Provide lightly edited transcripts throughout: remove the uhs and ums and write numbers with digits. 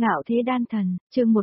Ngạo thế đan thần, chương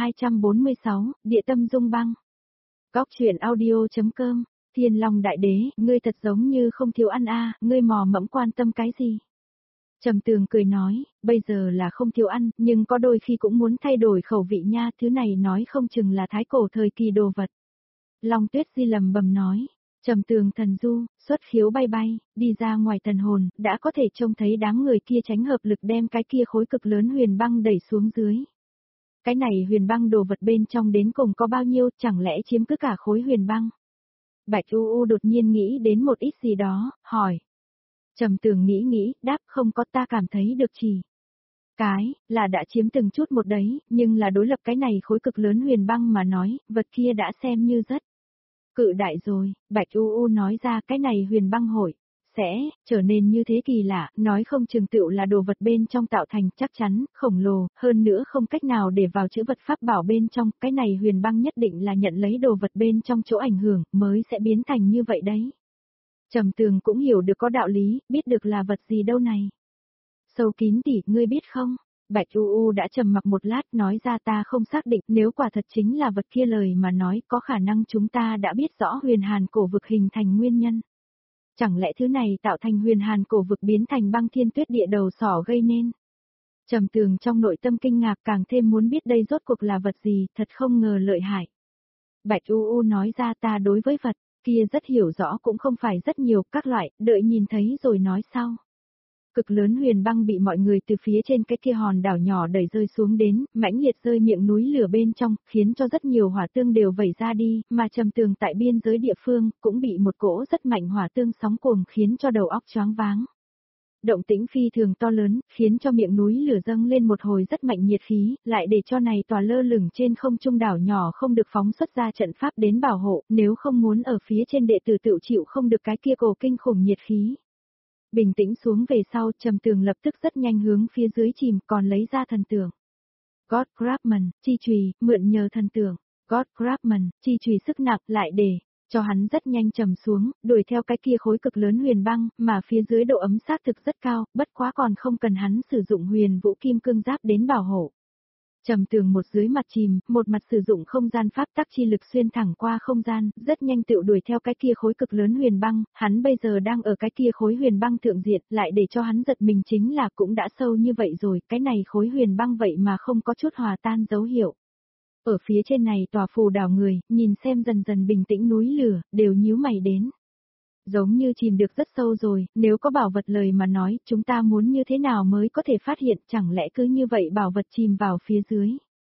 1246, địa tâm dung băng. Góc truyện audio.com, Thiên Long Đại Đế, ngươi thật giống như không thiếu ăn a, ngươi mò mẫm quan tâm cái gì? Trầm Tường cười nói, bây giờ là không thiếu ăn, nhưng có đôi khi cũng muốn thay đổi khẩu vị nha, thứ này nói không chừng là thái cổ thời kỳ đồ vật. Long Tuyết Di lầm bầm nói. Trầm Tường thần du, xuất khiếu bay bay, đi ra ngoài thần hồn, đã có thể trông thấy đám người kia tránh hợp lực đem cái kia khối cực lớn huyền băng đẩy xuống dưới. Cái này huyền băng đồ vật bên trong đến cùng có bao nhiêu, chẳng lẽ chiếm cứ cả khối huyền băng? Bạch U U đột nhiên nghĩ đến một ít gì đó, hỏi. Trầm Tường nghĩ, đáp không có, ta cảm thấy được chỉ. Cái, là đã chiếm từng chút một đấy, nhưng là đối lập cái này khối cực lớn huyền băng mà nói, vật kia đã xem như rất cự đại rồi. Bạch U U nói ra cái này huyền băng hội sẽ trở nên như thế kỳ lạ, nói không chừng tựu là đồ vật bên trong tạo thành, chắc chắn, khổng lồ, hơn nữa không cách nào để vào chữ vật pháp bảo bên trong, cái này huyền băng nhất định là nhận lấy đồ vật bên trong chỗ ảnh hưởng, mới sẽ biến thành như vậy đấy. Trầm Tường cũng hiểu được có đạo lý, biết được là vật gì đâu này. Sâu kín tỷ, ngươi biết không? Bạch U U đã trầm mặc một lát, nói ra ta không xác định, nếu quả thật chính là vật kia lời mà nói, có khả năng chúng ta đã biết rõ huyền hàn cổ vực hình thành nguyên nhân. Chẳng lẽ thứ này tạo thành huyền hàn cổ vực biến thành băng thiên tuyết địa đầu sỏ gây nên? Trầm Tường trong nội tâm kinh ngạc, càng thêm muốn biết đây rốt cuộc là vật gì, thật không ngờ lợi hại. Bạch U U nói ra ta đối với vật kia rất hiểu rõ, cũng không phải rất nhiều, các loại, đợi nhìn thấy rồi nói sau. Cực lớn huyền băng bị mọi người từ phía trên cái kia hòn đảo nhỏ đẩy rơi xuống đến, mãnh liệt rơi miệng núi lửa bên trong, khiến cho rất nhiều hỏa tương đều vẩy ra đi, mà Trầm Tường tại biên giới địa phương, cũng bị một cỗ rất mạnh hỏa tương sóng cuồng khiến cho đầu óc choáng váng. Động tĩnh phi thường to lớn, khiến cho miệng núi lửa dâng lên một hồi rất mạnh nhiệt khí, lại để cho này tòa lơ lửng trên không trung đảo nhỏ không được phóng xuất ra trận pháp đến bảo hộ, nếu không muốn ở phía trên đệ tử tự chịu không được cái kia cổ kinh khủng nhiệt khí. Bình tĩnh xuống về sau, Trầm Tường lập tức rất nhanh hướng phía dưới chìm, còn lấy ra thần tượng. God Grabman, chi chùy, mượn nhờ thần tượng. God Grabman, chi chùy sức nặng lại để cho hắn rất nhanh trầm xuống, đuổi theo cái kia khối cực lớn huyền băng, mà phía dưới độ ấm xác thực rất cao, bất quá còn không cần hắn sử dụng huyền vũ kim cương giáp đến bảo hộ. Trầm Tường một dưới mặt chìm, một mặt sử dụng không gian pháp tắc chi lực xuyên thẳng qua không gian, rất nhanh tựu đuổi theo cái kia khối cực lớn huyền băng, hắn bây giờ đang ở cái kia khối huyền băng thượng diện, lại để cho hắn giật mình chính là cũng đã sâu như vậy rồi, cái này khối huyền băng vậy mà không có chút hòa tan dấu hiệu. Ở phía trên này tòa phù đảo người, nhìn xem dần dần bình tĩnh núi lửa, đều nhíu mày đến. Giống như chìm được rất sâu rồi, nếu có bảo vật lời mà nói, chúng ta muốn như thế nào mới có thể phát hiện, chẳng lẽ cứ như vậy bảo vật chìm vào phía dưới.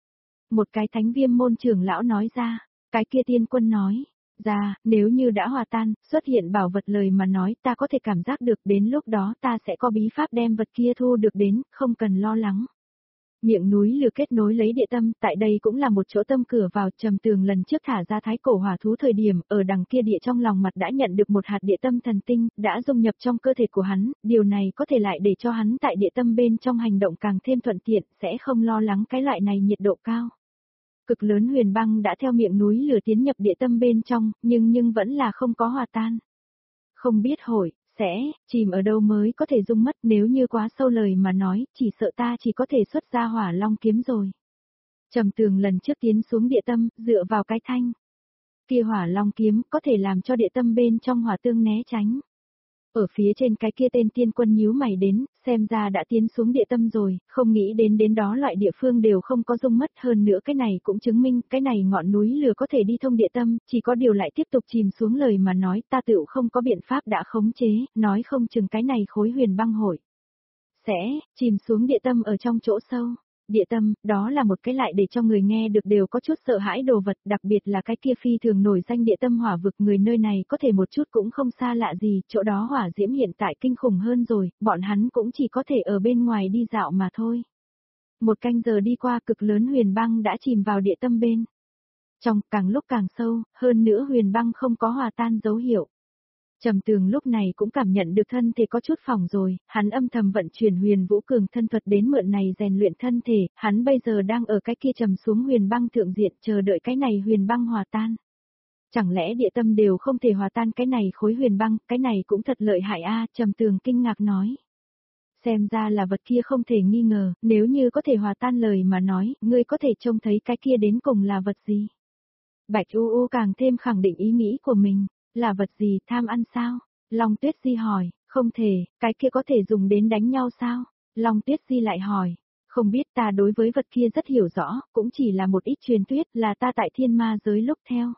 Một cái thánh viêm môn trưởng lão nói ra, cái kia tiên quân nói, ra, nếu như đã hòa tan, xuất hiện bảo vật lời mà nói, ta có thể cảm giác được đến lúc đó ta sẽ có bí pháp đem vật kia thu được đến, không cần lo lắng. Miệng núi lửa kết nối lấy địa tâm, tại đây cũng là một chỗ tâm cửa vào. Trầm Tường lần trước thả ra thái cổ hỏa thú thời điểm, ở đằng kia địa trong lòng mặt đã nhận được một hạt địa tâm thần tinh, đã dung nhập trong cơ thể của hắn, điều này có thể lại để cho hắn tại địa tâm bên trong hành động càng thêm thuận tiện, sẽ không lo lắng cái loại này nhiệt độ cao. Cực lớn huyền băng đã theo miệng núi lửa tiến nhập địa tâm bên trong, nhưng vẫn là không có hòa tan. Không biết sẽ chìm ở đâu mới có thể dung mất, nếu như quá sâu lời mà nói, chỉ sợ ta chỉ có thể xuất ra hỏa long kiếm rồi. Trầm Tường lần trước tiến xuống địa tâm, dựa vào cái thanh kia hỏa long kiếm, có thể làm cho địa tâm bên trong hỏa tương né tránh. Ở phía trên cái kia tên tiên quân nhíu mày đến, xem ra đã tiến xuống địa tâm rồi, không nghĩ đến đó loại địa phương đều không có dung mất, hơn nữa cái này cũng chứng minh, cái này ngọn núi lửa có thể đi thông địa tâm, chỉ có điều lại tiếp tục chìm xuống lời mà nói, ta tựu không có biện pháp đã khống chế, nói không chừng cái này khối huyền băng hội sẽ chìm xuống địa tâm ở trong chỗ sâu. Địa tâm, đó là một cái lại để cho người nghe được đều có chút sợ hãi đồ vật, đặc biệt là cái kia phi thường nổi danh địa tâm hỏa vực, người nơi này có thể một chút cũng không xa lạ gì, chỗ đó hỏa diễm hiện tại kinh khủng hơn rồi, bọn hắn cũng chỉ có thể ở bên ngoài đi dạo mà thôi. Một canh giờ đi qua, cực lớn huyền băng đã chìm vào địa tâm bên trong, càng lúc càng sâu, hơn nữa huyền băng không có hòa tan dấu hiệu. Trầm Tường lúc này cũng cảm nhận được thân thể có chút phỏng rồi, hắn âm thầm vận chuyển huyền vũ cường thân thuật đến mượn này rèn luyện thân thể, hắn bây giờ đang ở cái kia trầm xuống huyền băng thượng diện chờ đợi cái này huyền băng hòa tan. Chẳng lẽ địa tâm đều không thể hòa tan cái này khối huyền băng, cái này cũng thật lợi hại a, Trầm Tường kinh ngạc nói. Xem ra là vật kia không thể nghi ngờ, nếu như có thể hòa tan lời mà nói, ngươi có thể trông thấy cái kia đến cùng là vật gì. Bạch U U càng thêm khẳng định ý nghĩ của mình, là vật gì, tham ăn sao? Long Tuyết Di hỏi, không thể, cái kia có thể dùng đến đánh nhau sao? Long Tuyết Di lại hỏi, không biết, ta đối với vật kia rất hiểu rõ, cũng chỉ là một ít truyền thuyết, là ta tại thiên ma giới lúc theo.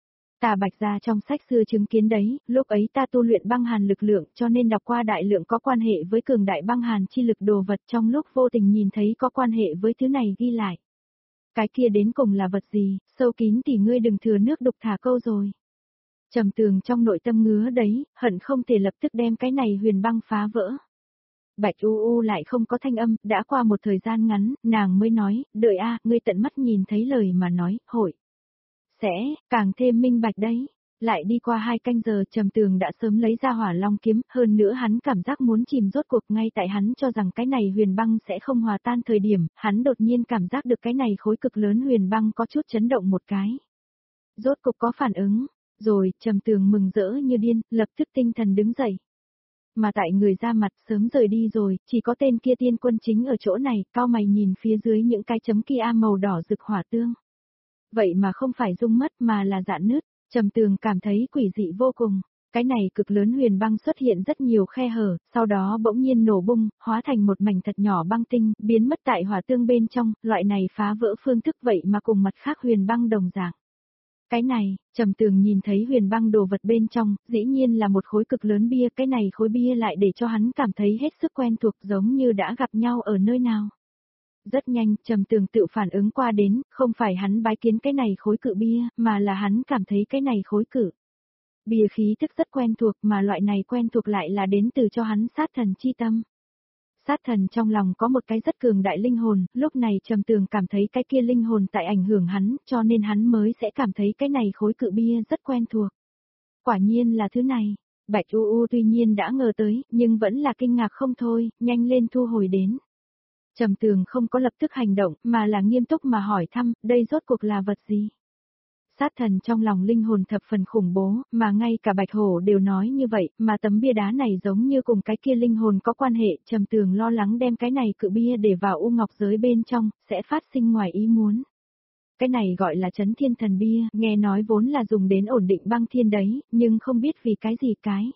Ta Bạch gia trong sách xưa chứng kiến đấy, lúc ấy ta tu luyện băng hàn lực lượng cho nên đọc qua đại lượng có quan hệ với cường đại băng hàn chi lực đồ vật, trong lúc vô tình nhìn thấy có quan hệ với thứ này ghi lại. Cái kia đến cùng là vật gì, sâu kín thì ngươi đừng thừa nước đục thả câu rồi. Trầm Tường trong nội tâm ngứa đấy, hận không thể lập tức đem cái này huyền băng phá vỡ. Bạch U U lại không có thanh âm, đã qua một thời gian ngắn, nàng mới nói, đợi ngươi tận mắt nhìn thấy lời mà nói, hội. Sẽ, càng thêm minh bạch đấy. Lại đi qua 2 canh giờ, Trầm Tường đã sớm lấy ra hỏa long kiếm, hơn nữa hắn cảm giác muốn chìm rốt cuộc, ngay tại hắn cho rằng cái này huyền băng sẽ không hòa tan thời điểm, hắn đột nhiên cảm giác được cái này khối cực lớn huyền băng có chút chấn động một cái. Rốt cục có phản ứng, rồi, Trầm Tường mừng rỡ như điên, lập tức tinh thần đứng dậy. Mà tại người ra mặt sớm rời đi rồi, chỉ có tên kia tiên quân chính ở chỗ này, cao mày nhìn phía dưới những cái chấm kia màu đỏ rực hỏa tương. Vậy mà không phải rung mất mà là dạn nứt, Trầm Tường cảm thấy quỷ dị vô cùng. Cái này cực lớn huyền băng xuất hiện rất nhiều khe hở, sau đó bỗng nhiên nổ bung, hóa thành một mảnh thật nhỏ băng tinh, biến mất tại hỏa tương bên trong, loại này phá vỡ phương thức vậy mà cùng mặt khác huyền băng đồng dạng. Cái này, Trầm Tường nhìn thấy huyền băng đồ vật bên trong, dĩ nhiên là một khối cực lớn bia, cái này khối bia lại để cho hắn cảm thấy hết sức quen thuộc giống như đã gặp nhau ở nơi nào. Rất nhanh, Trầm Tường tự phản ứng qua đến, không phải hắn bái kiến cái này khối cự bia, mà là hắn cảm thấy cái này khối cự. Bia khí thức rất quen thuộc mà loại này quen thuộc lại là đến từ cho hắn sát thần chi tâm. Sát thần trong lòng có một cái rất cường đại linh hồn, lúc này Trầm Tường cảm thấy cái kia linh hồn tại ảnh hưởng hắn, cho nên hắn mới sẽ cảm thấy cái này khối cự bia rất quen thuộc. Quả nhiên là thứ này. Bạch U U tuy nhiên đã ngờ tới, nhưng vẫn là kinh ngạc không thôi, nhanh lên thu hồi đến. Trầm Tường không có lập tức hành động, mà là nghiêm túc mà hỏi thăm, đây rốt cuộc là vật gì? Sát thần trong lòng linh hồn thập phần khủng bố, mà ngay cả Bạch Hổ đều nói như vậy, mà tấm bia đá này giống như cùng cái kia linh hồn có quan hệ, Trầm Tường lo lắng đem cái này cự bia để vào u ngọc giới bên trong, sẽ phát sinh ngoài ý muốn. Cái này gọi là Chấn Thiên Thần Bia, nghe nói vốn là dùng đến ổn định băng thiên đấy, nhưng không biết vì cái gì cái.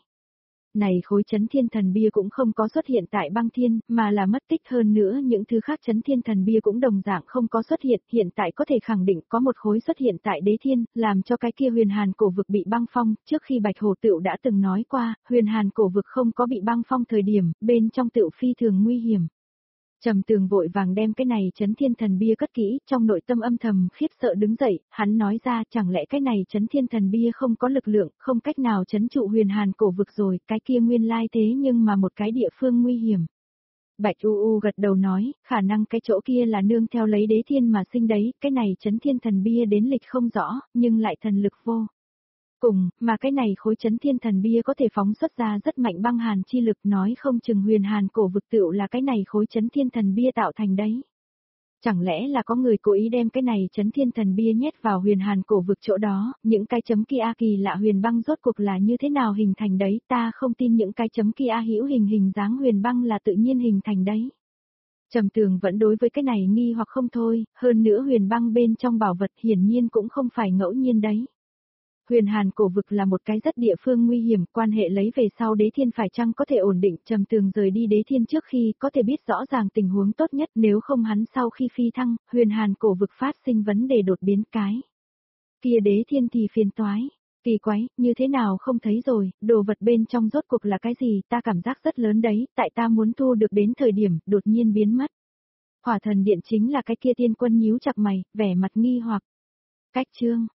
Này khối Chấn Thiên Thần Bia cũng không có xuất hiện tại băng thiên, mà là mất tích, hơn nữa những thứ khác Chấn Thiên Thần Bia cũng đồng dạng không có xuất hiện, hiện tại có thể khẳng định có một khối xuất hiện tại Đế Thiên, làm cho cái kia huyền hàn cổ vực bị băng phong, trước khi Bạch Hổ Tựu đã từng nói qua, huyền hàn cổ vực không có bị băng phong thời điểm, bên trong tựu phi thường nguy hiểm. Trầm Tường vội vàng đem cái này Chấn Thiên Thần Bia cất kỹ, trong nội tâm âm thầm khiếp sợ đứng dậy, hắn nói ra, chẳng lẽ cái này Chấn Thiên Thần Bia không có lực lượng, không cách nào trấn trụ huyền hàn cổ vực rồi, cái kia nguyên lai thế nhưng mà một cái địa phương nguy hiểm. Bạch U U gật đầu nói, khả năng cái chỗ kia là nương theo lấy Đế Thiên mà sinh đấy, cái này Chấn Thiên Thần Bia đến lịch không rõ, nhưng lại thần lực vô cùng, mà cái này khối Chấn Thiên Thần Bia có thể phóng xuất ra rất mạnh băng hàn chi lực, nói không chừng huyền hàn cổ vực tựu là cái này khối Chấn Thiên Thần Bia tạo thành đấy. Chẳng lẽ là có người cố ý đem cái này Chấn Thiên Thần Bia nhét vào huyền hàn cổ vực chỗ đó, những cái chấm kia kỳ lạ huyền băng rốt cuộc là như thế nào hình thành đấy, ta không tin những cái chấm kia hữu hình dáng huyền băng là tự nhiên hình thành đấy. Trầm Tường vẫn đối với cái này nghi hoặc không thôi, hơn nữa huyền băng bên trong bảo vật hiển nhiên cũng không phải ngẫu nhiên đấy. Huyền hàn cổ vực là một cái rất địa phương nguy hiểm, quan hệ lấy về sau Đế Thiên phải chăng có thể ổn định, Trầm Tường rời đi Đế Thiên trước khi có thể biết rõ ràng tình huống tốt nhất, nếu không hắn sau khi phi thăng, huyền hàn cổ vực phát sinh vấn đề đột biến cái. Kia Đế Thiên thì phiền toái, kỳ quái, như thế nào không thấy rồi, đồ vật bên trong rốt cuộc là cái gì, ta cảm giác rất lớn đấy, tại ta muốn thu được đến thời điểm, đột nhiên biến mất. Hỏa thần điện chính là cái kia tiên quân nhíu chặt mày, vẻ mặt nghi hoặc. Cách chương